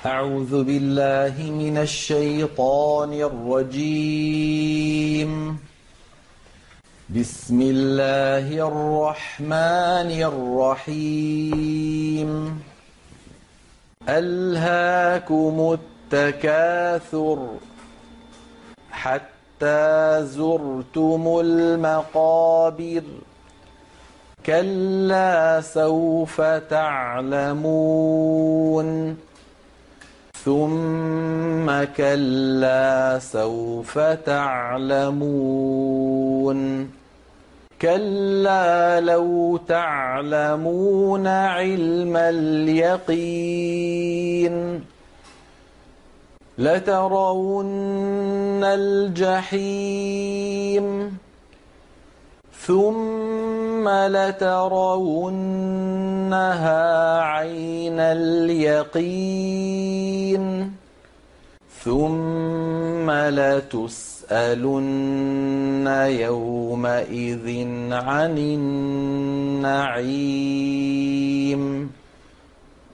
أعوذ بالله من الشيطان الرجيم. بسم الله الرحمن الرحيم. ألهاكم التكاثر حتى زرتم المقابر كلا سوف تعلمون ثم كلا سوف تعلمون كلا لو تعلمون علم اليقين لترون الجحيم ثم لترونها عين اليقين ثم لتسألن يومئذ عن النعيم.